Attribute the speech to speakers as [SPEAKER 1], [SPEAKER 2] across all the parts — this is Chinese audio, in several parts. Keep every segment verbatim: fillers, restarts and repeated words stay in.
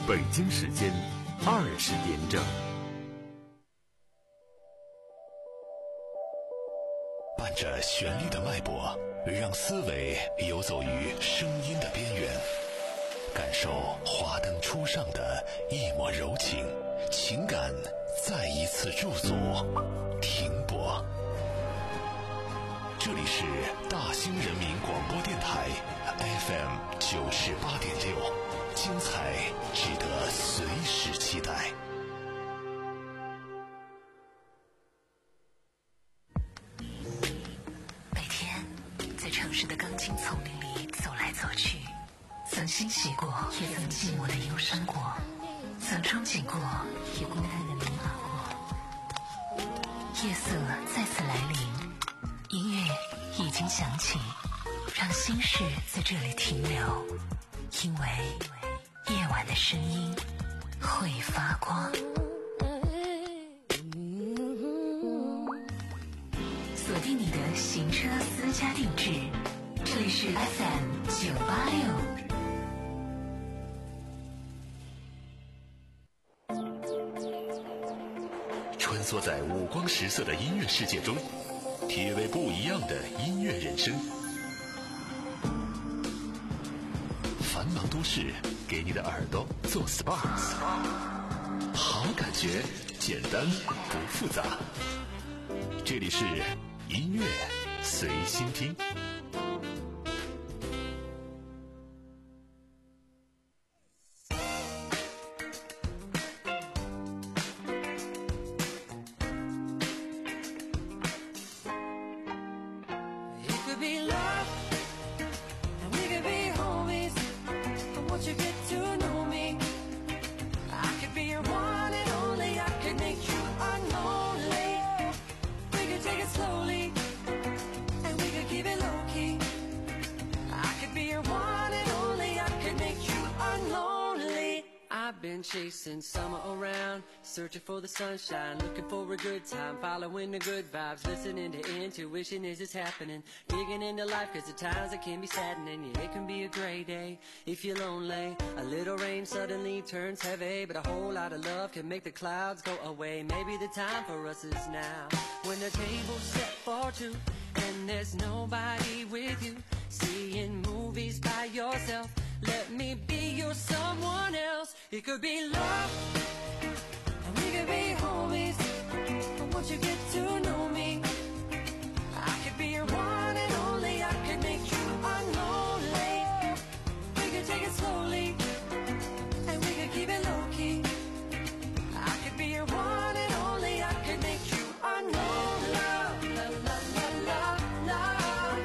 [SPEAKER 1] 北京时间二十点整。
[SPEAKER 2] 伴着旋律的脉搏，让思维游走于声音的边缘，感受华灯初上的一抹柔情，情感再一次驻足停泊。这里是大兴人民广播电台 F M 九十八点六，精彩值得随时期待。
[SPEAKER 3] 每天在城市的钢筋丛林里走来走去，曾欣喜过，也曾寂寞的忧伤过，曾憧憬过，也孤单的迷茫过。夜色再次来临，音乐已经响起，让心事在这里停留，因为夜晚的声音会发光。锁定你的行车私家定制，这里是 F M 九八六。
[SPEAKER 2] 穿梭在五光十色的音乐世界中，体味不一样的音乐人生。繁忙都市给你的耳朵做 S P A， 好感觉简单不复杂。这里是音乐随心听。
[SPEAKER 4] Chasing summer around, searching for the sunshine, looking for a good time, following the good vibes, listening to intuition as it's happening, digging into life cause at times it can be saddening. Yeah, it can be a gray day if you're lonely, a little rain suddenly turns heavy, but a whole lot of love can make the clouds go away. Maybe the time for us is now, when the table's set for two and there's nobody with you, seeing movies by yourself. Let me be your someone else. It could be love, and we could be homies, but once you get to know me, I could be your one and only. I could make you unlonely. We could take it slowly, and we could keep it low-key. I could be your one and only. I could make you unlonely. Love, love, love, love, love, love.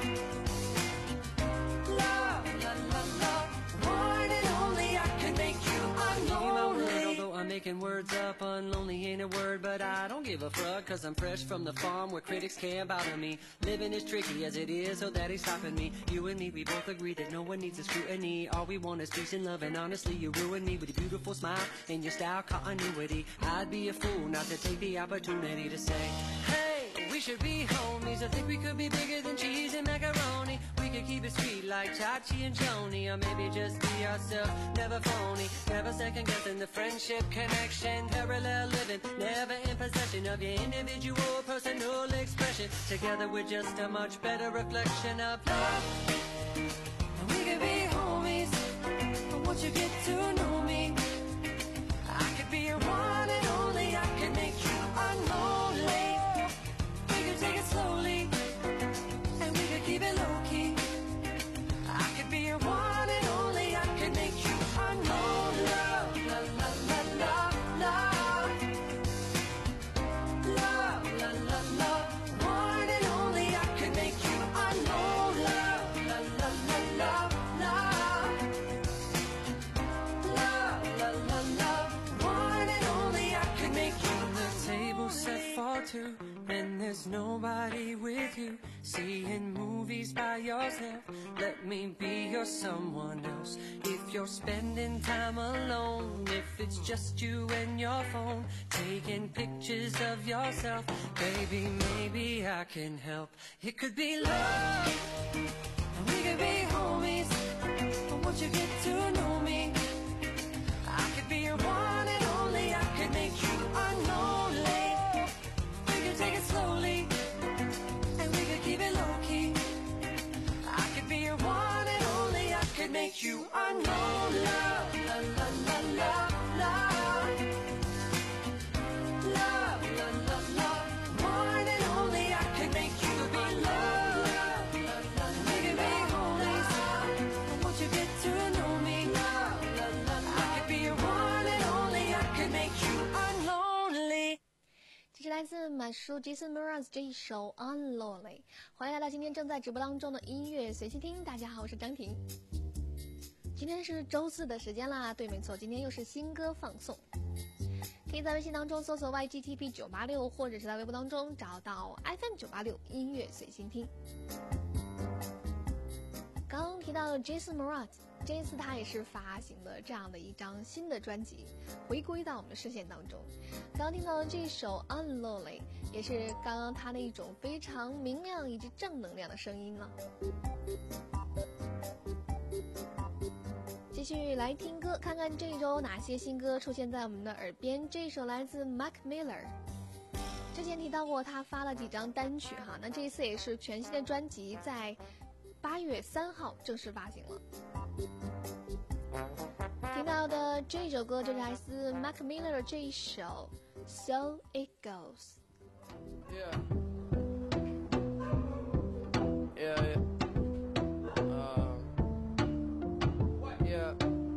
[SPEAKER 4] Making words up, unlonely ain't a word, but I don't give a fuck, cause I'm fresh from the farm where critics can't bother me. Living is tricky as it is, so that ain't stopping me. You and me, we both agree that no one needs a scrutiny. All we want is peace and love, and honestly you ruin me with your beautiful smile and your style continuity. I'd be a fool not to take the opportunity to say, hey, we should be homies. I think we could be bigger than cheese and macaroni. We could keep it sweet like Chachi and Joni, or maybe just be ourselves, never phony, never second guessing the friendship connection, parallel living, never in possession of your individual personal expression. Together we're just a much better reflection of love. And we could be homies, but once you get to know me, I could be your one and only. I could make you unlonely. We could take it slowly, and we could keep it low-key. I could be your one and only. I could make you unlonely. Love, love, love, love, love, love. Love, love, love, love. One and only. I could make you unlonely. Love, love, love, love, love, love. Love, love, love, love. One and only. I could make you. The table set for two, and there's nobody with you. Seeing movies by yourself, let me be your someone else. If you're spending time alone, if it's just you and your phone, taking pictures of yourself, baby, maybe I can help. It could be love, and we could be homies, but once you get to know me, I could be
[SPEAKER 5] 来自马叔 Jason Mraz 这一首 Unlawly。 欢迎来到今天正在直播当中的音乐随心听。大家好，我是张婷。今天是周四的时间啦，对，没错，今天又是新歌放送。可以在微信当中搜索 Y G T P 九八六， 或者是在微博当中找到 F M 九八六 音乐随心听。刚刚提到的 Jason Mraz， 这一次他也是发行了这样的一张新的专辑，回归到我们的视线当中。刚刚听到的这首 Unlawly 也是刚刚他的一种非常明亮以及正能量的声音了。继续来听歌，看看这周哪些新歌出现在我们的耳边。这一首来自 Mac Miller， 之前提到过他发了几张单曲哈，那这一次也是全新的专辑在八月三号正式发行了。听到的这首歌就是来自 Mac Miller 的这一首 So It Goes。
[SPEAKER 6] Yeah Yeah, yeah. Uh, yeah.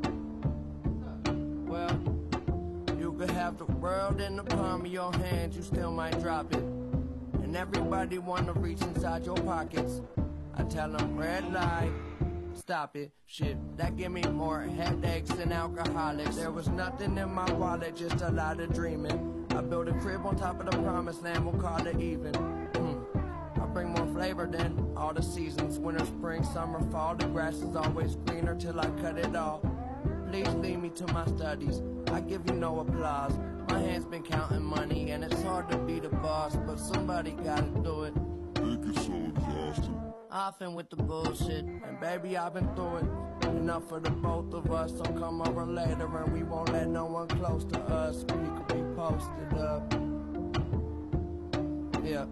[SPEAKER 6] Well, you could have the world in the palm of your hand, you still might drop it. And everybody wanna reach inside your pockets. I tell them red light, stop it, shit, that give me more headaches than alcoholics. There was nothing in my wallet, just a lot of dreaming. I built a crib on top of the promised land, we'll call it even. mm. I bring more flavor than all the seasons. Winter, spring, summer, fall, the grass is always greener till I cut it all. Please lead me to my studies, I give you no applause. My hand's been counting money and it's hard to be the boss, but somebody gotta do it.
[SPEAKER 7] Make it so exhausting.
[SPEAKER 6] Often with the bullshit, and baby I've been through it. Enough for the both of us, so come over later and we won't let no one close to us. We could be posted up. Yeah.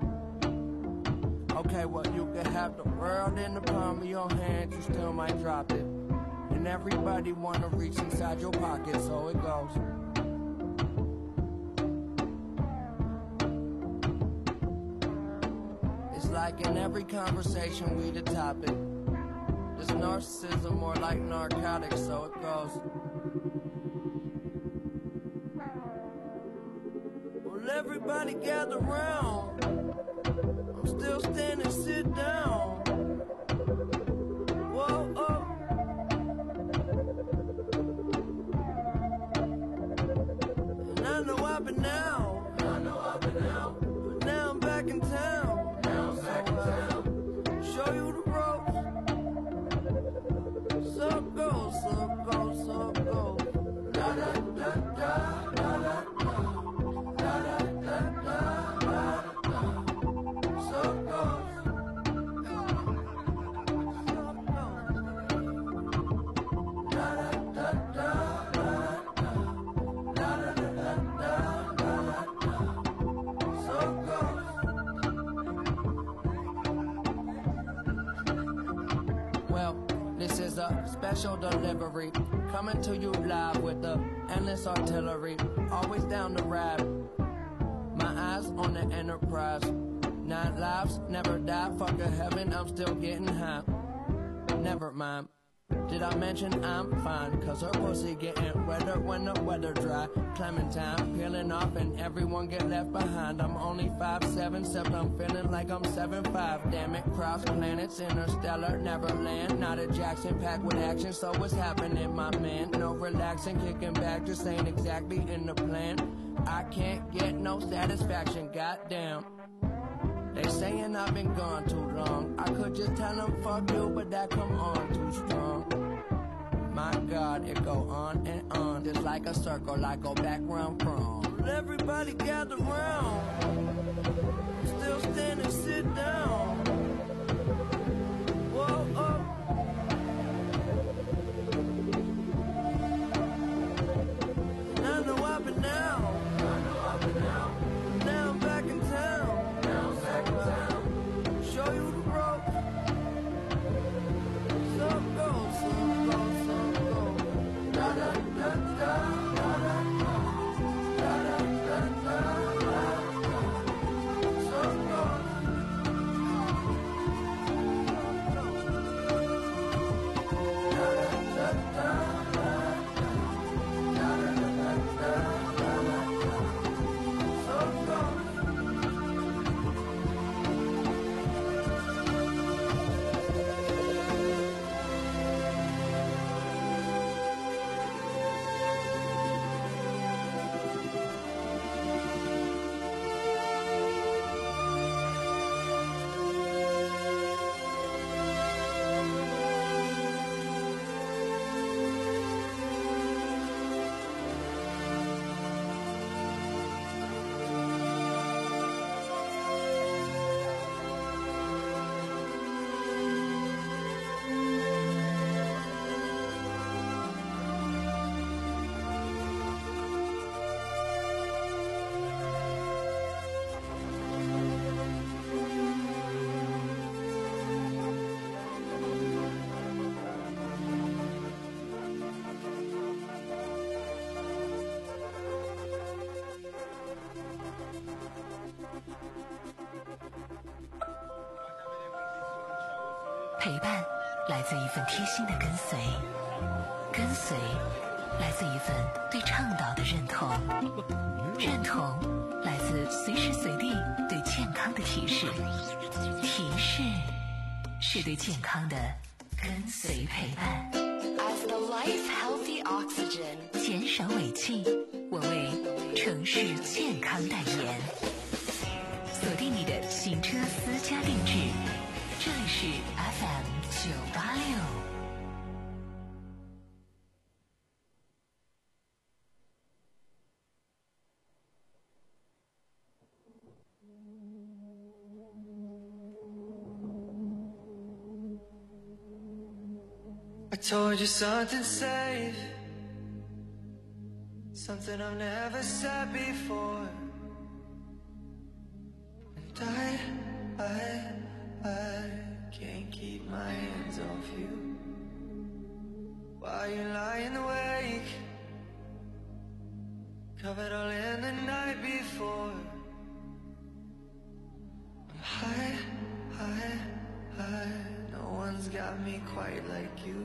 [SPEAKER 6] Okay, well you could have the world in the palm of your hand, you still might drop it. And everybody wanna reach inside your pocket, so it goes. Like in every conversation we the topic. This narcissism more like narcotics, so it goes. Well, everybody gather round. I'm still standing, sit down. Whoa, oh. And I know I've been out. I know I've been out. But now I'm back in town. Show you the ropes. So go, so go, so go. Da da da da da da da da da da da. So go. Da da da da da da da da da da. So go. Well, this is a special delivery, coming to you live with the endless artillery, always down the ride. My eyes on the Enterprise, nine lives, never die, fuck a heaven, I'm still getting high. Never mind, did I mention I'm fine, cause her pussy getting wetter when the weather dry. Clementine peeling off and everyone get left behind. I'm only five seven, except I'm feeling like I'm seven five. Damn it, cross planets, interstellar, Neverland. Not a Jackson packed with action, so what's happening, my man? No relaxing, kicking back, just ain't exactly in the plan. I can't get no satisfaction, goddamn. They saying I've been gone too long. I could just tell them fuck you, but that come on too strong. My God, it go on and on, just like a circle, I go back where I'm from. Everybody gather round, still standing, sit down. Whoa, oh. And I know I've been out. I know I've been out. Now I'm back in town. Now I'm back in town. Show you the ropes. So go, so go, so go. Da da da da da da da da da da da. So go.
[SPEAKER 3] 陪伴来自一份贴心的跟随，跟随来自一份对倡导的认同，认同来自随时随地对健康的提示，提示是对健康的跟随陪伴。
[SPEAKER 8] As the life healthy oxygen，
[SPEAKER 3] 减少尾气，我为城市健康代言。锁定你的行车私家定制，这里是 F M 九八六。
[SPEAKER 9] I told you something safe, something I've never said before. And I, I, I can't keep my hands off you. While you're lying awake, covered all in the night before. I'm high, high, high, no one's got me quite like you.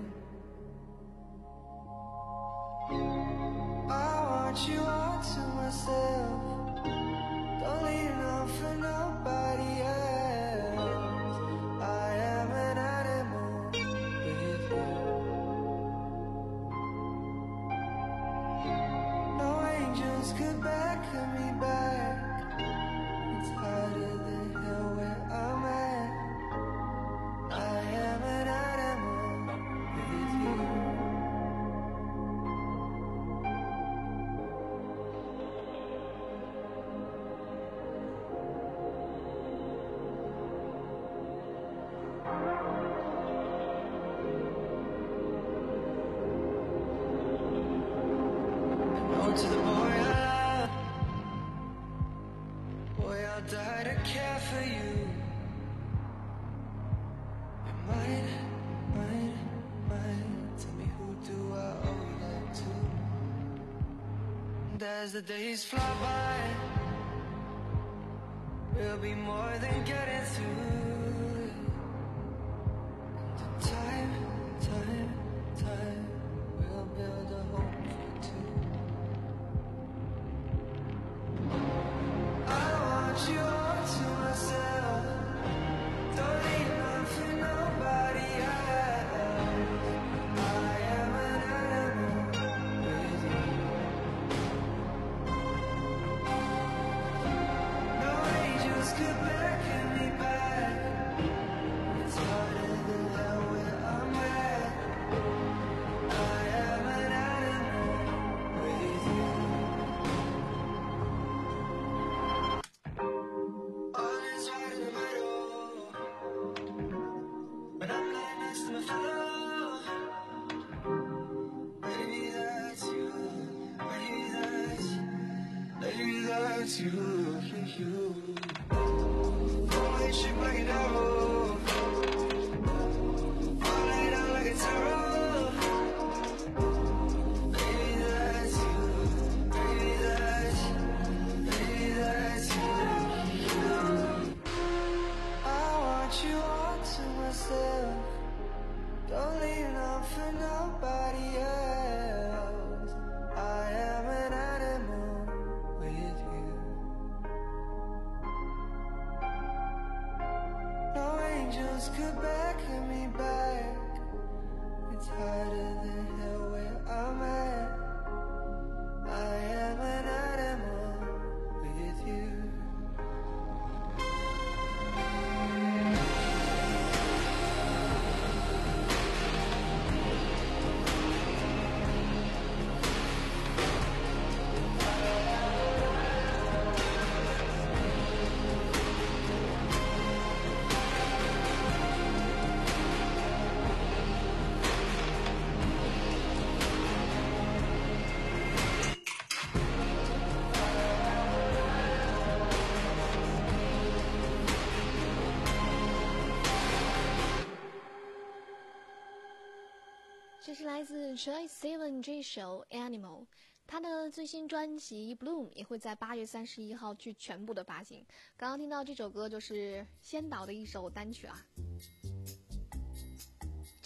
[SPEAKER 9] I want you all to myself, don't leave none for nobody else. I am an animal with you. No angels could beckon me back, it's harder than hell where I'm at. I am an animal with you. To the boy I love, boy I'll die to care for you. You might, might, might tell me who do I owe that to. And as the days fly by, we'll be more than getting through. And time, time, time, we'll build a home for two. You all to myself, don't leave none for nobody else. I am an animal with you. No angels could beckon me back, it's harder than hell where I'm at. I am an animal with you. But I'm lying next to my fellow. Maybe that's you. Maybe that's Maybe that's you. You. Don't wait, shit like an arrow. Fall lay down like a tarot. Maybe that's you. Maybe that's Maybe that's you. You. I want you all to myself, don't leave none for nobody else. I am an animal with you. No angels could beckon me back, it's harder than hell where I'm at. I am an animal with you.
[SPEAKER 5] 这是来自 Troye Sivan 这首 Animal， 他的最新专辑 Bloom 也会在八月三十一号去全部的发行。刚刚听到这首歌就是先导的一首单曲啊。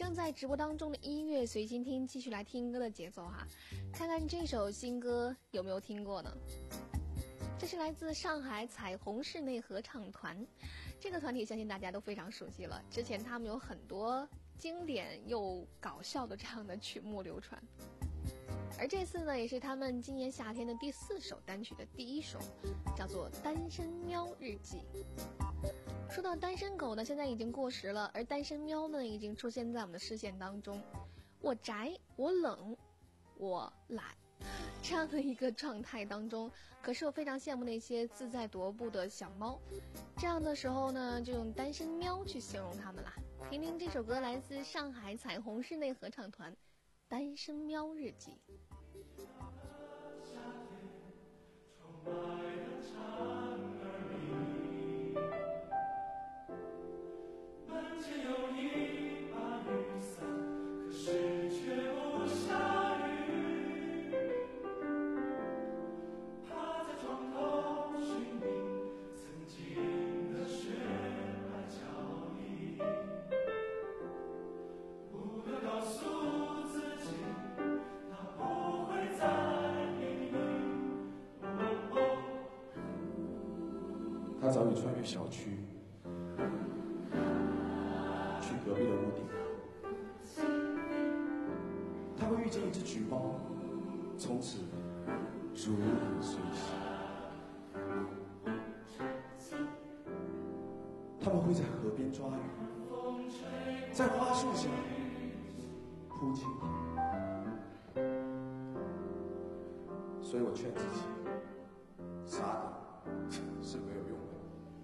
[SPEAKER 5] 正在直播当中的音乐随心听，继续来听歌的节奏哈。看看这首新歌有没有听过呢？这是来自上海彩虹室内合唱团，这个团体相信大家都非常熟悉了，之前他们有很多经典又搞笑的这样的曲目流传。而这次呢，也是他们今年夏天的第四首单曲的第一首，叫做《单身喵日记》。说到单身狗呢，现在已经过时了，而单身喵呢，已经出现在我们的视线当中。我宅，我冷，我懒，这样的一个状态当中，可是我非常羡慕那些自在踱步的小猫。这样的时候呢，就用单身喵去形容它们啦。听听这首歌，来自上海彩虹室内合唱团，《单身喵日记》。
[SPEAKER 10] 他早已穿越小区，去隔壁的屋顶。他会遇见一只橘猫，从此如影随形。他们会在河边抓鱼，在花树下铺青。所以我劝自己，傻的是没有用的。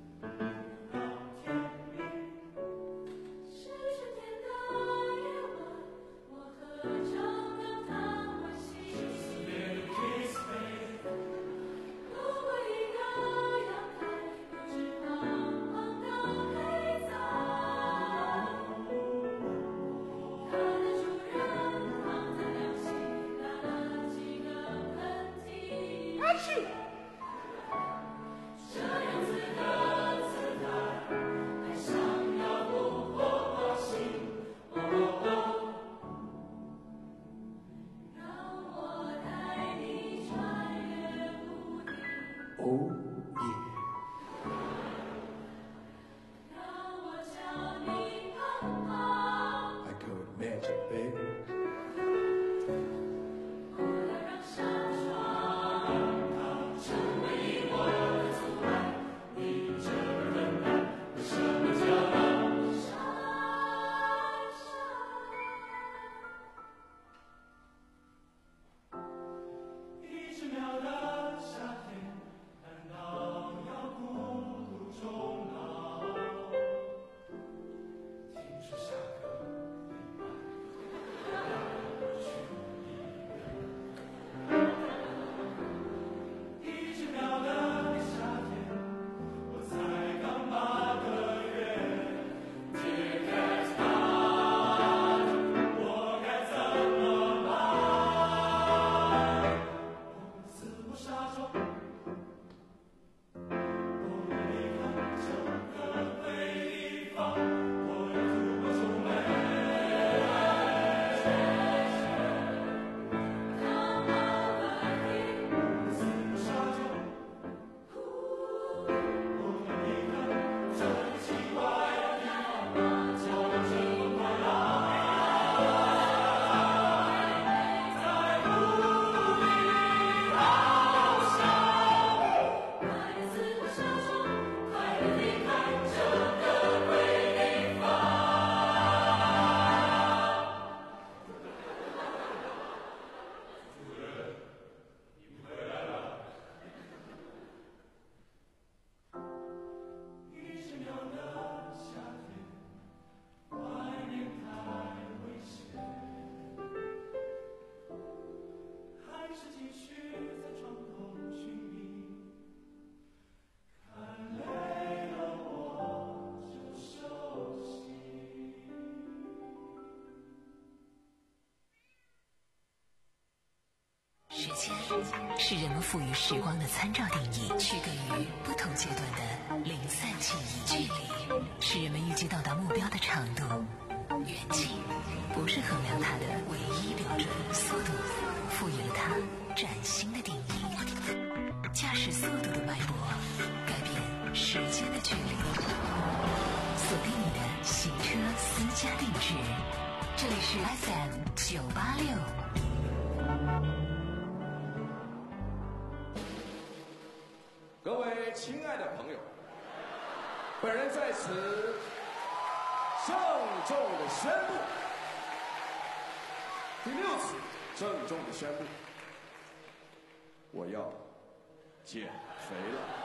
[SPEAKER 3] 是人们赋予时光的参照定义，区隔于不同阶段的零散记忆。距离是人们预计到达目标的长度， 远近不是衡量它的唯一标准，速度赋予了它崭新的定义。驾驶速度的脉搏，改变时间的距离。锁定你的行车私家定制，这里是 F M 九八六。
[SPEAKER 10] 各位亲爱的朋友，本人在此郑重的宣布，第六次郑重的宣布，我要减肥了。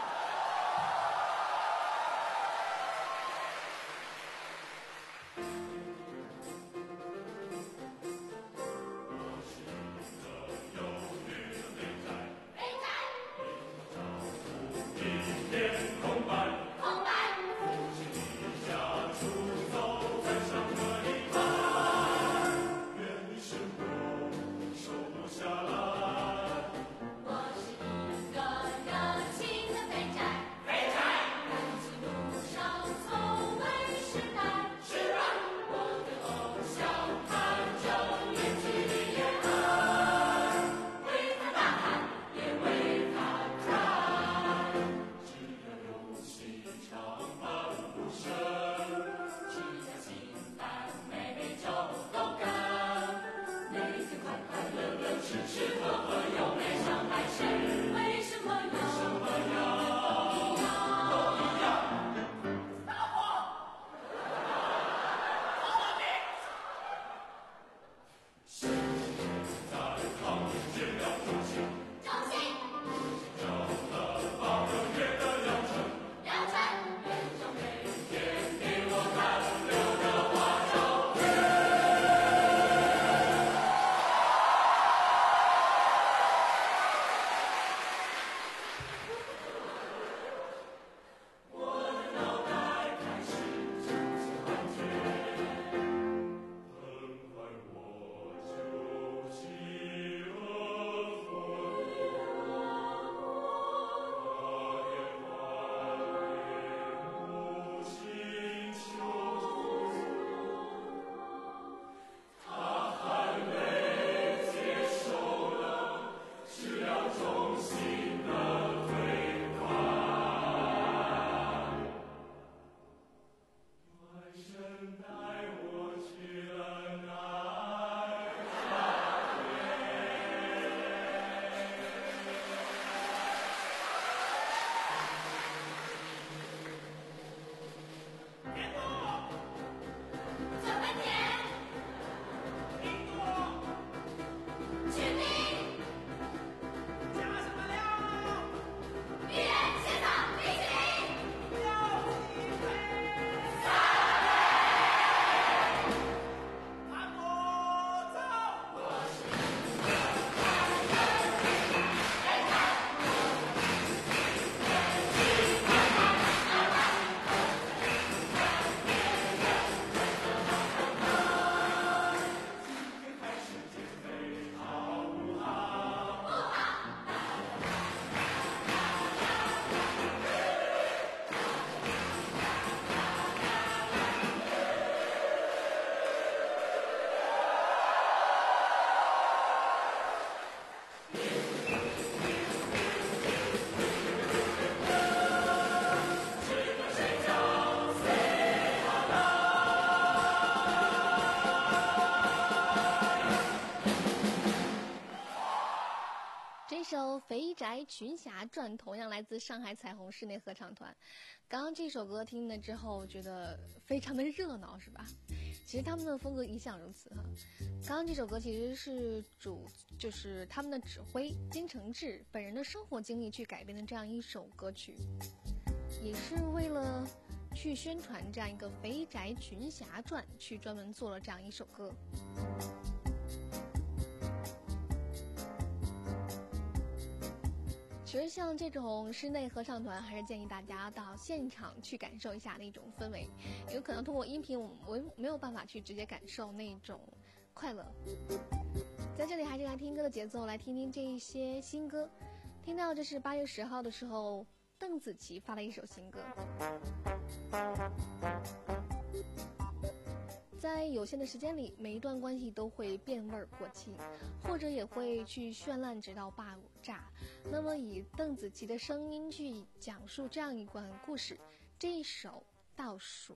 [SPEAKER 5] 首《肥宅群侠传》同样来自上海彩虹室内合唱团。刚刚这首歌听了之后，觉得非常的热闹，是吧？其实他们的风格一向如此哈。刚刚这首歌其实是主，就是他们的指挥金承志本人的生活经历去改编的这样一首歌曲，也是为了去宣传这样一个《肥宅群侠传》，去专门做了这样一首歌。其实像这种室内合唱团，还是建议大家到现场去感受一下那种氛围，有可能通过音频我我没有办法去直接感受那种快乐。在这里还是来听歌的节奏，来听听这一些新歌。听到这是八月十号的时候，邓紫棋发了一首新歌。 在有限的时间里，每一段关系都会变味儿过期，或者也会去绚烂直到爆炸。那么以邓紫棋的声音去讲述这样一段故事，这一首《倒数》。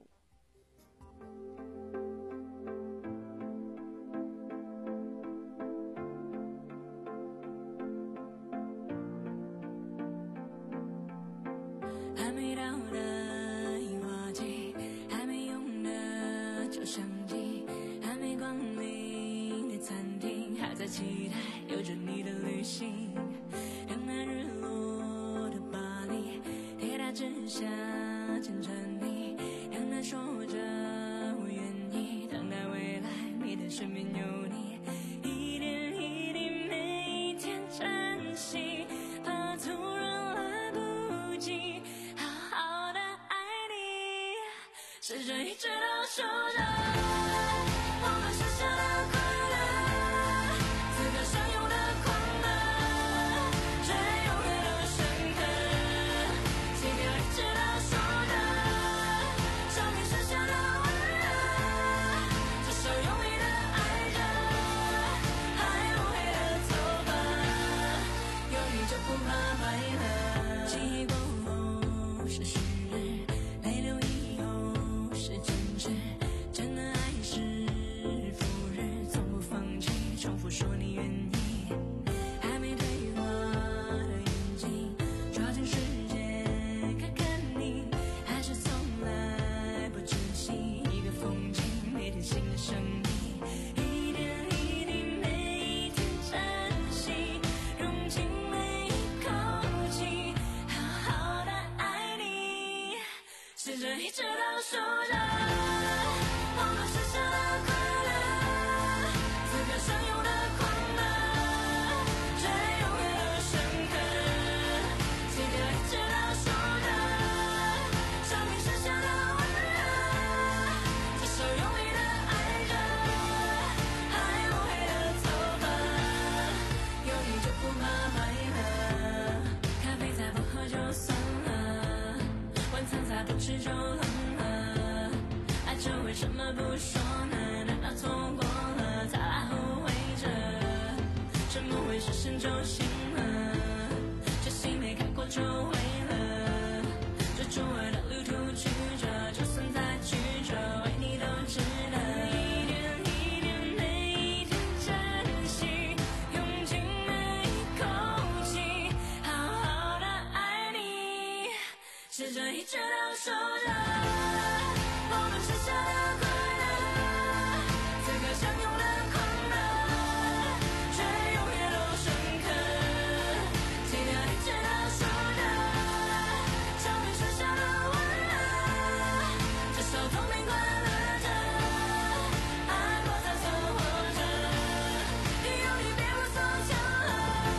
[SPEAKER 11] 还没到的樱花季，还没用的旧相机，还没光临的餐厅，还在期待有着你的旅行。等那日落的巴黎，铁塔之下牵着你，等他说着我愿意，等待未来你的身边有你，一点一滴每一天珍惜，怕突然来不及好好的爱你，试着一直到手着我们剩下的快乐，此刻相拥的狂热，却永远都深刻，心跳一直到手着生命剩下的温热，这手用力的爱着，还无悔的走吧，有你就不怕快乐。记忆过后是虚日，泪流以后是真挚，真的爱是复日，从不放弃，重复说你愿意。还没对话的眼睛，抓紧时间看看你，还是从来不珍惜一个风景，每天新的生命，一点一滴每一天珍惜，融进每一口气，好好的爱你，试着一直到手着我们剩下的快乐，此刻相拥的狂热，却永远都深刻，心跳一直到手着生命剩下的温热，这手用力的爱着，还无悔的走吧，有你就不怕快乐，咖啡再不喝就算了，晚餐再不吃就冷了，爱着为什么不说呢？难道错过了才来后悔着？沉默会是神就行了，这心没开过就毁了，这周围的旅途曲折，就算再曲折，为你都值得。一点一点每一天珍惜，用尽每一口气，好好的爱你，试着一直到手着我们剩下的快乐，此刻相拥的狂热，却永远都深刻，心跳一直到手着生命剩下的温热，这手痛并快乐着，爱过才存活着，有你别无所求了，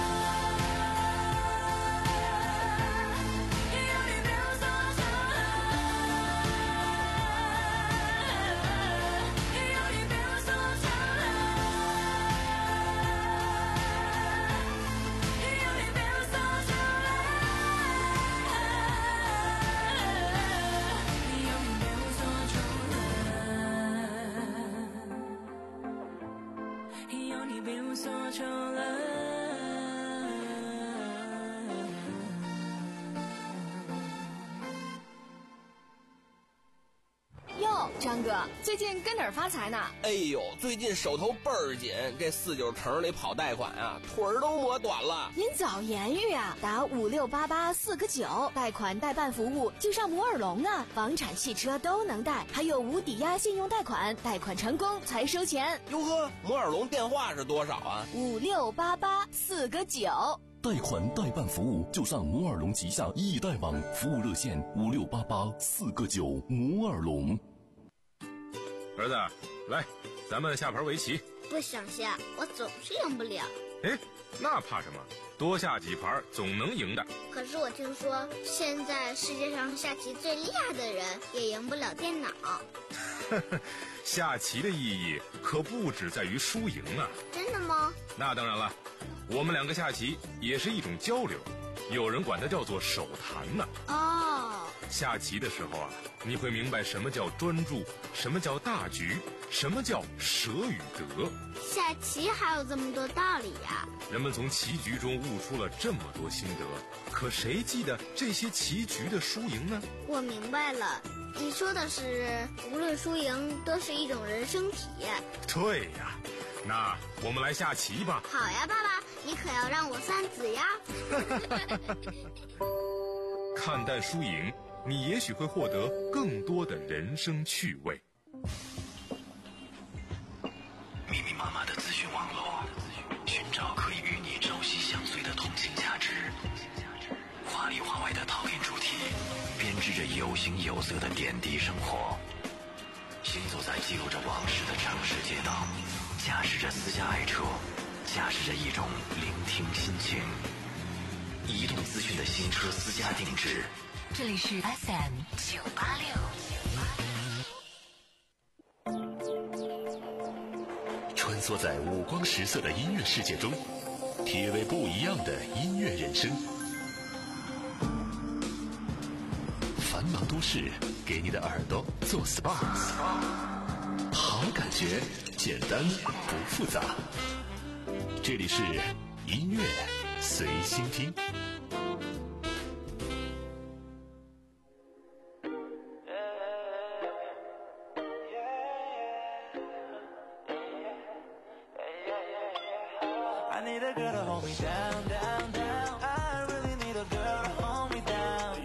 [SPEAKER 11] 有你别无所求了，有你别无所求了，有你别无所求了，有你别无所求了，有你别无所求了。
[SPEAKER 12] 哟，张哥，最近跟哪儿发财呢？
[SPEAKER 13] 哎呦，最近手头倍儿紧，这四九城里跑贷款啊，腿儿都磨短了。
[SPEAKER 12] 您早言语啊，打五六八八四个九，贷款代办服务就上摩尔龙呢，房产、汽车都能贷，还有无抵押信用贷款，贷款成功才收钱。
[SPEAKER 13] 哟呵，摩尔龙电话是多少啊？
[SPEAKER 12] 五六八八四个九。
[SPEAKER 14] 贷款代办服务就上摩尔龙旗下易贷网，服务热线五六八八四个九。摩尔龙。
[SPEAKER 15] 儿子，来，咱们下盘围棋。
[SPEAKER 16] 不想下，我总是赢不了。
[SPEAKER 15] 哎，那怕什么？多下几盘总能赢的。
[SPEAKER 16] 可是我听说，现在世界上下棋最厉害的人也赢不了电脑。
[SPEAKER 15] 下棋的意义可不只在于输赢啊。
[SPEAKER 16] 真的吗？
[SPEAKER 15] 那当然了，我们两个下棋也是一种交流，有人管它叫做手谈呢。
[SPEAKER 16] 哦，
[SPEAKER 15] 下棋的时候啊，你会明白什么叫专注，什么叫大局，什么叫舍与得。
[SPEAKER 16] 下棋还有这么多道理呀！
[SPEAKER 15] 人们从棋局中悟出了这么多心得，可谁记得这些棋局的输赢呢？
[SPEAKER 16] 我明白了，你说的是无论输赢都是一种人生体验。
[SPEAKER 15] 对呀，那我们来下棋吧。
[SPEAKER 16] 好呀，爸爸，你可要让我三子呀。
[SPEAKER 15] 看淡输赢，你也许会获得更多的人生趣味。
[SPEAKER 2] 密密麻麻的资讯网络，寻找可以与你朝夕相随的同性价值。华里华外的讨论主题，编织着有形有色的点滴生活。行走在记录着往事的城市街道，驾驶着私家爱车，驾驶着一种聆听心情。移动资讯的新车私家定制。
[SPEAKER 3] 这里是 S M 九八六。
[SPEAKER 2] 穿梭在五光十色的音乐世界中，体味不一样的音乐人生。繁忙都市给你的耳朵做 S P A， 好感觉，简单不复杂。这里是音乐随心听。
[SPEAKER 9] I need a girl to hold me down, down, down. I really need a girl to hold me down.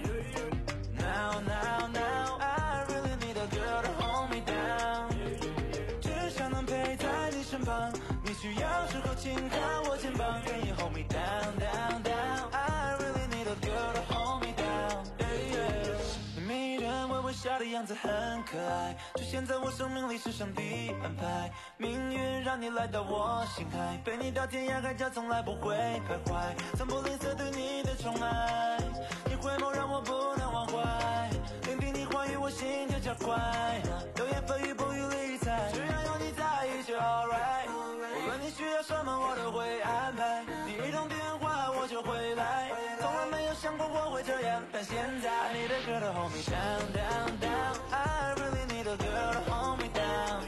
[SPEAKER 9] Now, now, now. I really need a girl to hold me down. 只想能陪在你身旁，你需要时候请靠我肩膀。Can you hold me down, down, down? I really need a girl to hold me down. Yeah, yeah. 你迷人微微笑的样子很可爱，出现在我生命里是上帝安排。命运让你来到我心海，陪你到天涯海角，从来不会徘徊，从不吝啬对你的宠爱。你回眸让我不能忘怀，聆听你话语我心就加快，流言蜚语不予理睬，只要有你在一起 alright。无论你需要什么我都会安排，你一通电话我就回来，从来没有想过我会这样，但现在 I need a girl to hold me down, down, down. I really need a girl to hold me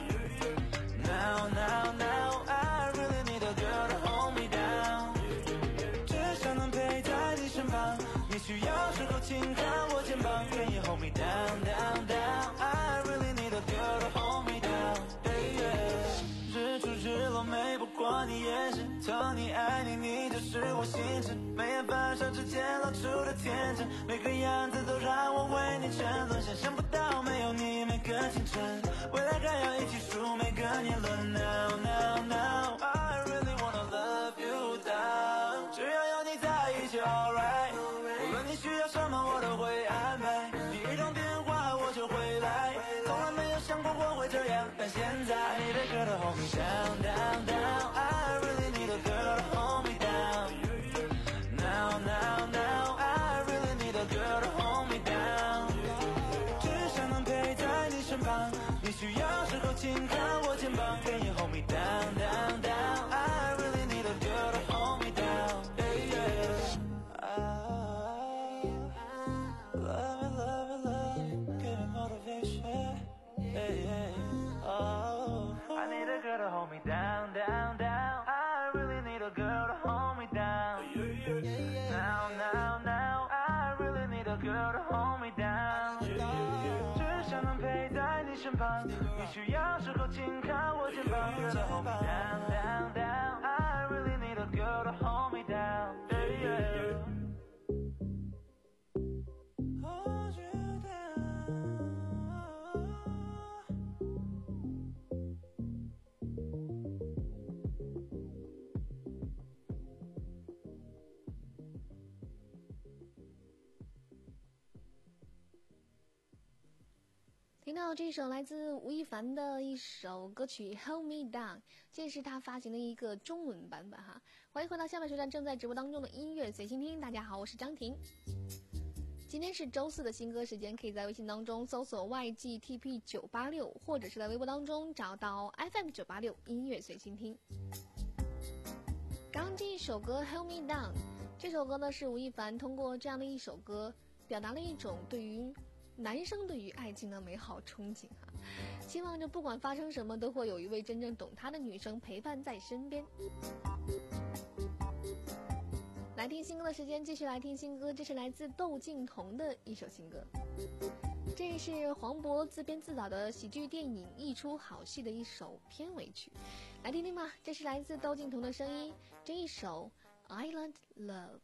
[SPEAKER 9] down.Now, now, now, I really need a girl to hold me down. 只想能陪在你身旁，你需要时候请靠我肩膀。Can you hold me down, down, down? I really need a girl to hold me down. Yeah, yeah. 日出日落美不过你眼神，从你爱你，你就是我心神。眉眼繁少之间露出的天真，每个样子都让我为你沉沦。想象不到没有你每个清晨，未来还要一起数每个年轮。Now, now, now, I really wanna love you down. 只要有你在一起 alright， 无论你需要什么我都会安排，你一通电话我就回来，从来没有想过我会这样，但现在 I need a girl to hold me down, down, down. I really need a girl to hold me down. Now, now, now, I really need a girl to hold me down. 只想能陪在你身旁，你需要时候请靠我肩膀。Can you hold me down, down, down? I really need a girl to hold me down. Yeah, yeah. I love it, love it, love it. Give me motivation. Yeah, yeah. Oh, I need a girl to hold me down, down, down. I really need a girl to hold me down. Now, now, now. I really need a girl to hold me down. 只想能陪在你身旁，你需要时候请靠我肩膀。Girl to hold me down, down, down. I really need a girl to hold me down. Yeah, yeah. Hold you down.
[SPEAKER 5] 听到这首来自吴亦凡的一首歌曲 Hold Me Down， 这是他发行的一个中文版本哈。欢迎回到下半时段正在直播当中的音乐随心听，大家好，我是张婷。今天是周四的新歌时间，可以在微信当中搜索 Y G T P 九八六， 或者是在微博当中找到 F M 九八六 音乐随心听。刚刚这一首歌 Hold Me Down， 这首歌呢是吴亦凡通过这样的一首歌表达了一种对于男生对于爱情的美好憧憬哈、啊，希望着不管发生什么，都会有一位真正懂他的女生陪伴在身边。来听新歌的时间，继续来听新歌，这是来自窦靖童的一首新歌，这是黄渤自编自导的喜剧电影《一出好戏》的一首片尾曲，来听听吧。这是来自窦靖童的声音，这一首 Island Love。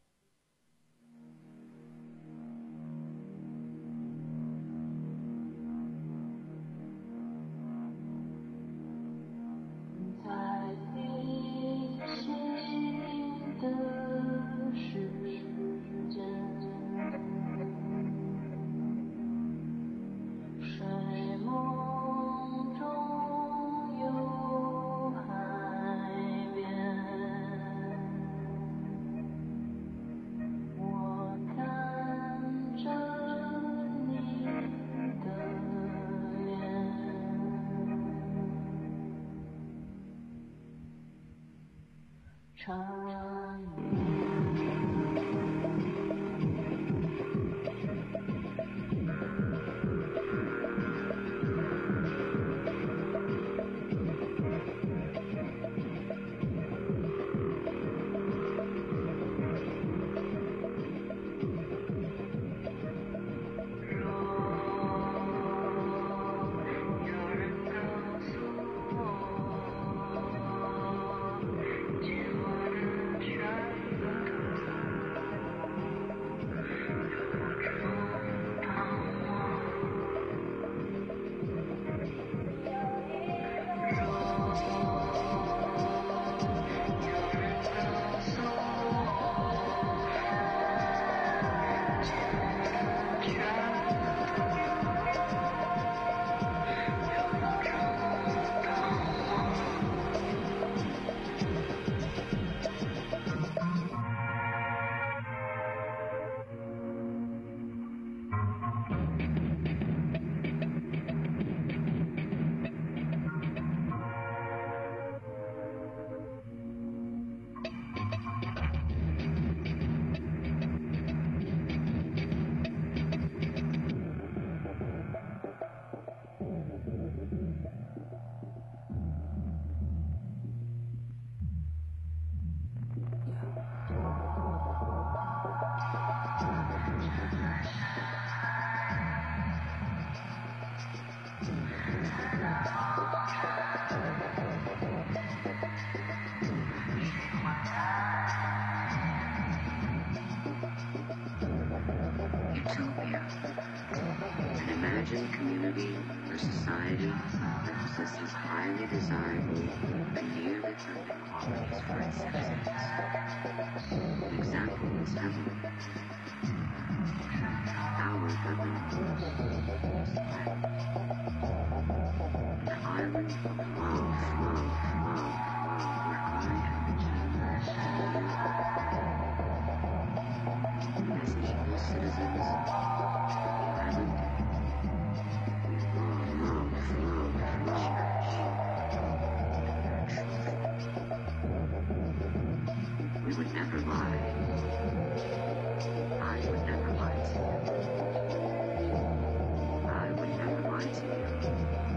[SPEAKER 17] Community or society that possesses highly desirable and nearly perfect qualities for its citizens. An example is heaven. Our heaven is an island of love, love, love, where I am returned as equal citizens. We would never lie. I would never lie to you. I would never lie to you.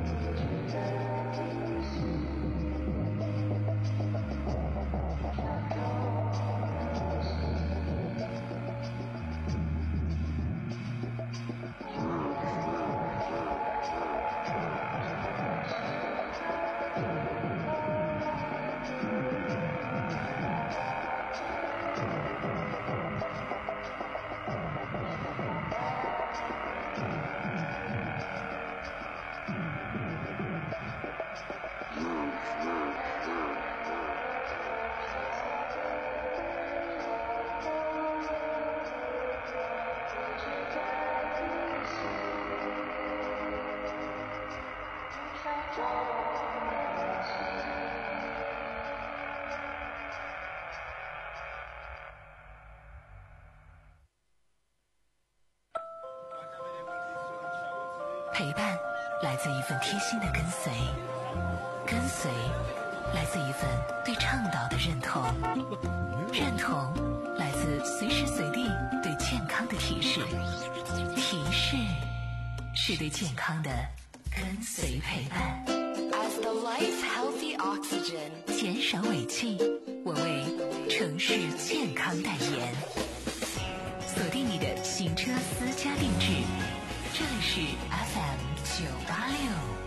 [SPEAKER 3] 陪伴来自一份贴心的跟随，跟随来自一份对倡导的认同，认同来自随时随地对健康的提示，提示是对健康的跟随陪伴。
[SPEAKER 8] As the life's healthy oxygen，
[SPEAKER 3] 减少尾气，我为城市健康代言。锁定你的行车私家定制，这里是 F M 九八六。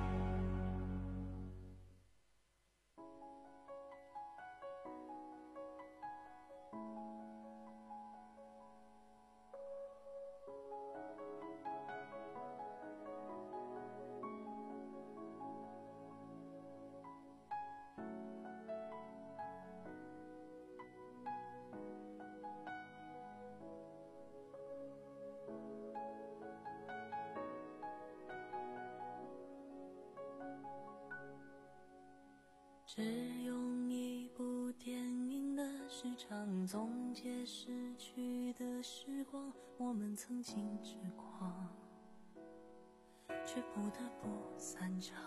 [SPEAKER 11] 只用一部电影的时长总结逝去的时光，我们曾经痴狂，却不得不散场。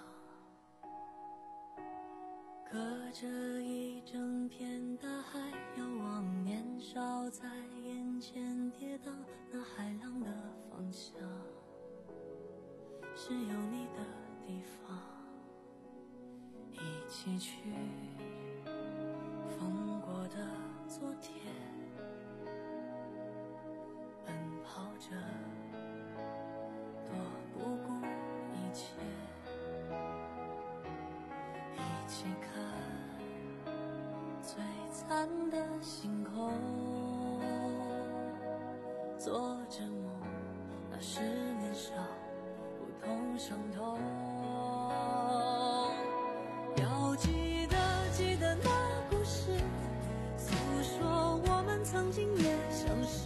[SPEAKER 11] 隔着一整片大海，遥望年少在眼前跌宕，那海浪的方向是有你的地方。一起去风过的昨天，奔跑着多不顾一切，一起看璀璨的星空，做着梦，那是年少不懂伤痛。要记得记得那故事，诉说我们曾经也相识。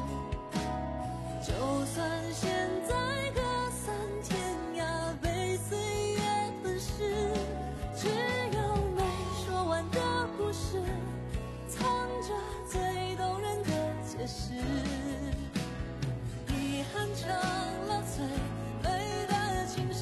[SPEAKER 11] 就算现在各散天涯，被岁月吞噬，只有没说完的故事，藏着最动人的解释。遗憾成了最美的情诗。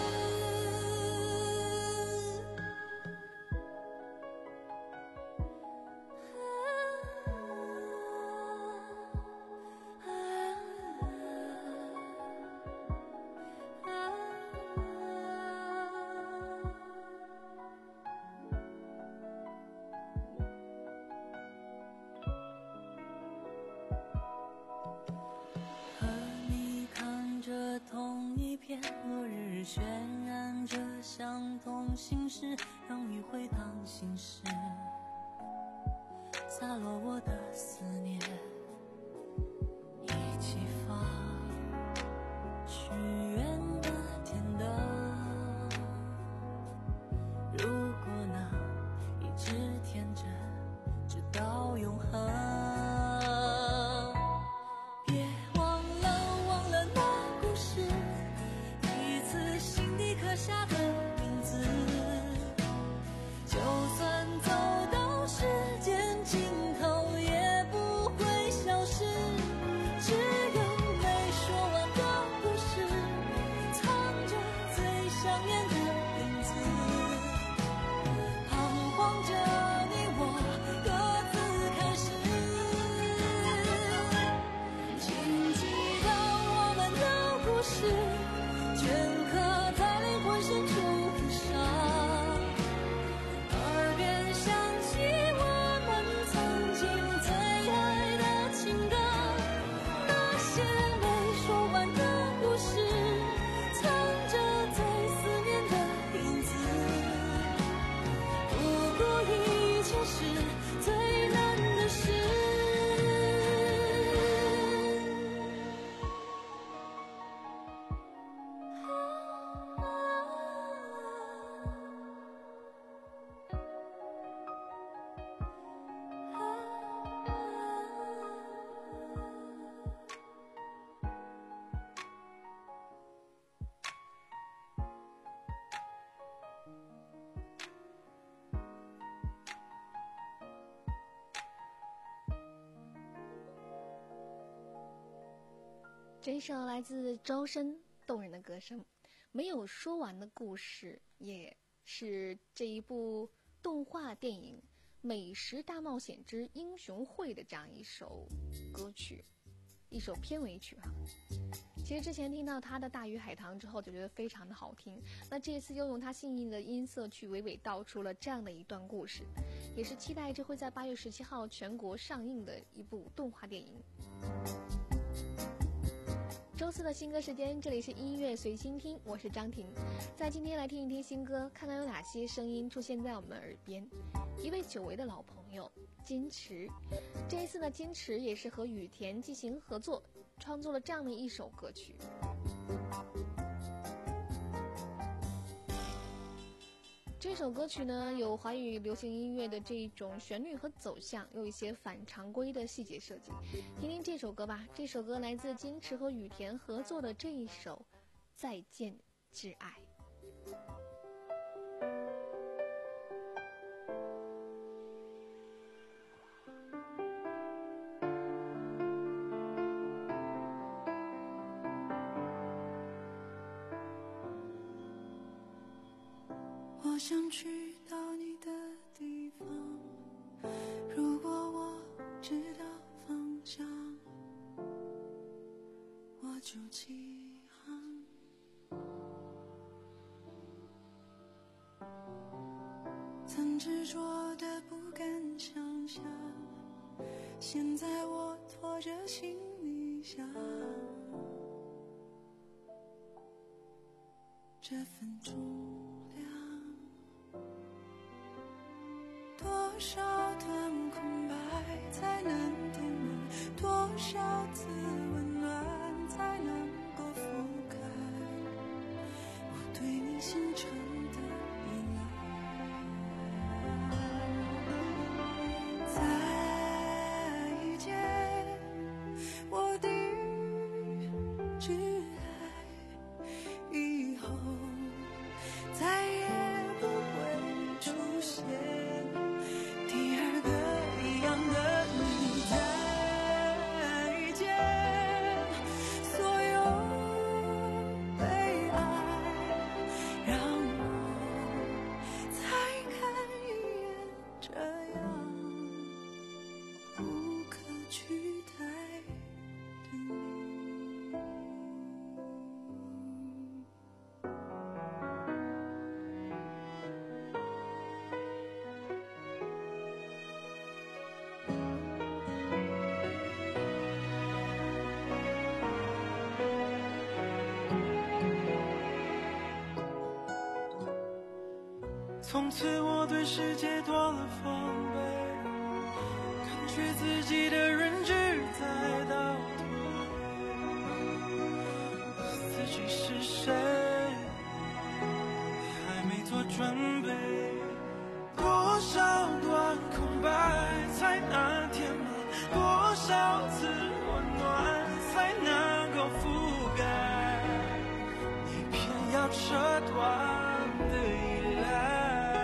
[SPEAKER 11] 和你看着同一片落日，渲染着相同心事，让余回荡心事，洒落我的思念，一起放许愿的天灯。如果能一直天真，直到永恒。别忘了忘了那故事，一次心底刻下的名字。就算走到世间尽头，也不会消失。只有没说完的故事，藏着最想念的影子。彷徨着你我各自开始，请记得我们的故事，镌刻在灵魂深处的伤。耳边响起我们曾经最爱的情歌，那些没说完的故事，藏着最思念的影子。不顾一切是最难的事。
[SPEAKER 5] 这一首来自周深动人的歌声，没有说完的故事，也是这一部动画电影《美食大冒险之英雄会》的这样一首歌曲。 一首片尾曲啊。其实之前听到他的《大鱼海棠》之后就觉得非常的好听，那这次又用他细腻的音色去娓娓道出了这样的一段故事，也是期待这会在八月十七号全国上映的一部动画电影。周四的新歌时间，这里是音乐随心听，我是张婷。在今天来听一听新歌，看看有哪些声音出现在我们的耳边。一位久违的老朋友金池，这一次呢，金池也是和羽田进行合作，创作了这样的一首歌曲。这首歌曲呢，有华语流行音乐的这种旋律和走向，有一些反常规的细节设计。听听这首歌吧，这首歌来自金池和羽田合作的这一首《再见挚爱》。
[SPEAKER 18] 我想去到你的地方，如果我知道方向，我就起航。曾执着的不敢想象，现在我拖着行李箱，这份重多少段空白才能填满，多少次温暖才能够覆盖我对你形成的依赖。再见我的挚爱，以后再也不会出现第二个一样的你。再见所有被爱，让我再看一眼这样无可取代的你。从此我对世界多了防备，感觉自己的认知在倒退，自己是谁还没做准备，多少段空白才能填满，多少次温暖才能够覆盖你偏要扯断的依赖。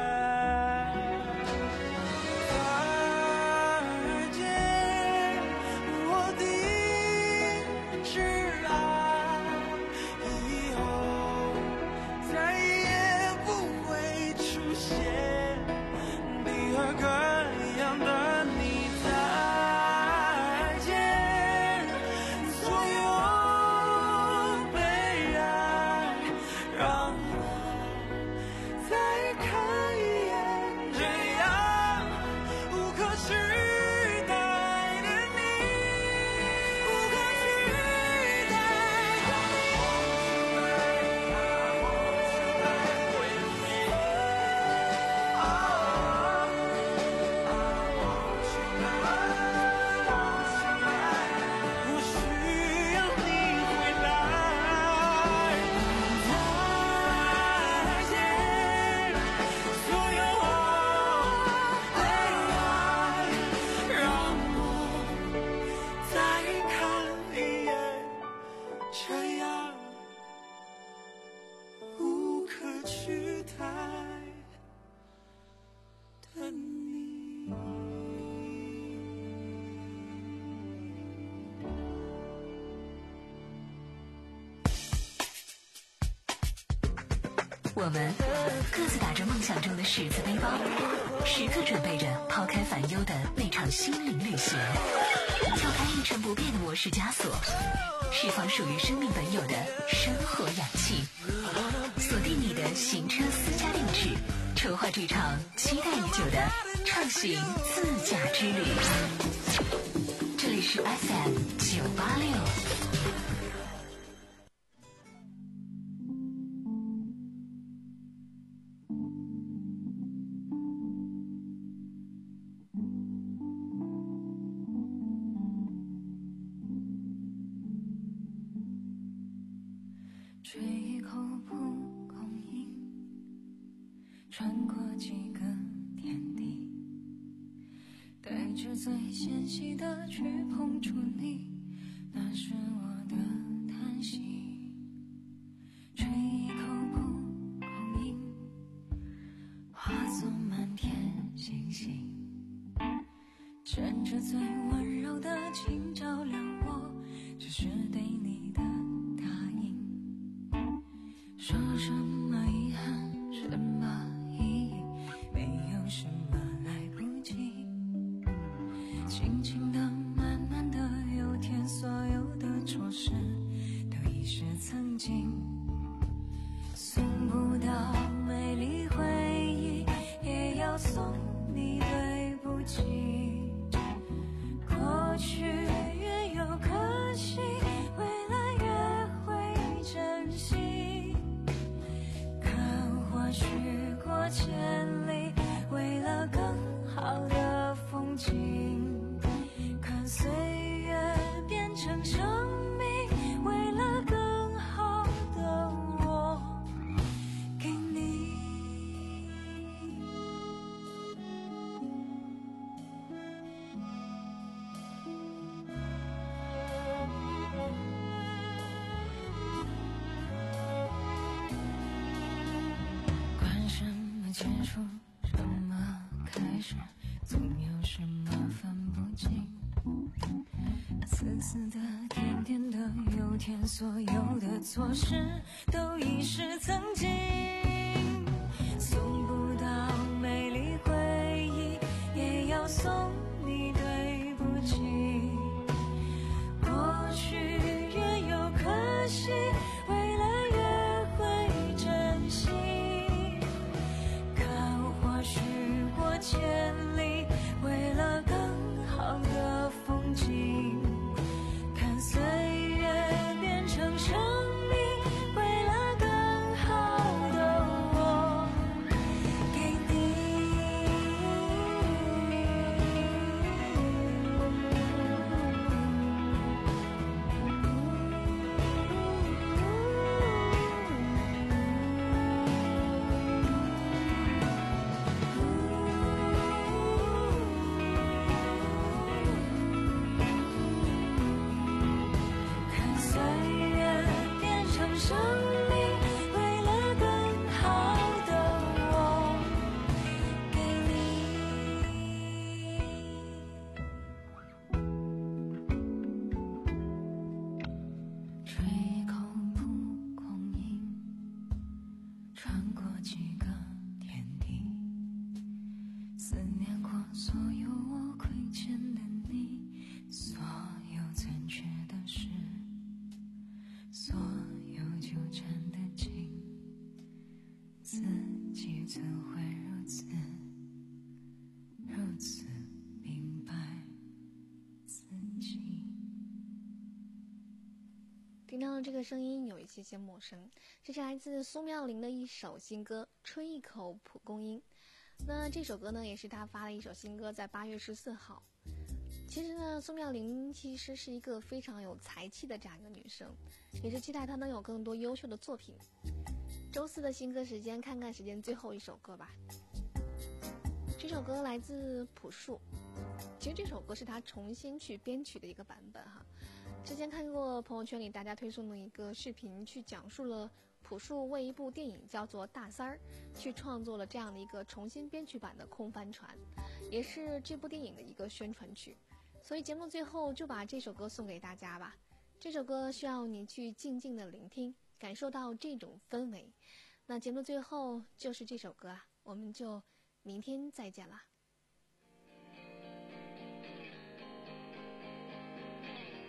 [SPEAKER 3] 我们各自打着梦想中的十字背包，时刻准备着抛开烦忧的那场心灵旅行，敲开一尘不不变的模式枷锁，释放属于生命本有的生活氧气，锁定你的行车私家定制，筹划这场期待已久的畅行自驾之旅。这里是 F M 九八六。
[SPEAKER 11] 吹一口蒲公英，穿过几个天地，带着最纤细的去碰触你，那是我的叹息。吹一口蒲公英，化作满天星星，趁着最温柔的情照亮我，这是对你的答应。说什么遗憾，什么意义，没有什么来不及。轻轻的，慢慢的，有天所有的错失都已是曾经。送不到美丽回忆，也要送你对不起。过去越有可惜，未来越会珍惜。或许过千里，为了更好的风景，看岁月变成生命，为了更好的我给你。什么结束，什么开始，总有什么分不清。丝丝的，点点的，有天所有的错失都已是曾经。送不到美丽回忆，也要送你对不起。过去越有可惜，未来越会珍惜。或许过千里，为了更好的风景，看岁月变成生命，为了更好的我给你。
[SPEAKER 5] 听到这个声音有一些些陌生，这是来自苏妙玲的一首新歌《吹一口蒲公英》。那这首歌呢，也是她发了一首新歌，在八月十四号。其实呢，苏妙玲其实是一个非常有才气的这样一个女生，也是期待她能有更多优秀的作品。周四的新歌时间，看看时间最后一首歌吧。这首歌来自朴树，其实这首歌是她重新去编曲的一个版本哈。之前看过朋友圈里大家推送的一个视频，去讲述了朴树为一部电影叫做《大三儿》去创作了这样的一个重新编曲版的《空帆船》，也是这部电影的一个宣传曲。所以节目最后就把这首歌送给大家吧。这首歌需要你去静静的聆听，感受到这种氛围。那节目最后就是这首歌啊，我们就明天再见啦。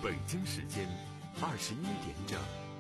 [SPEAKER 1] 北京时间二十一点整。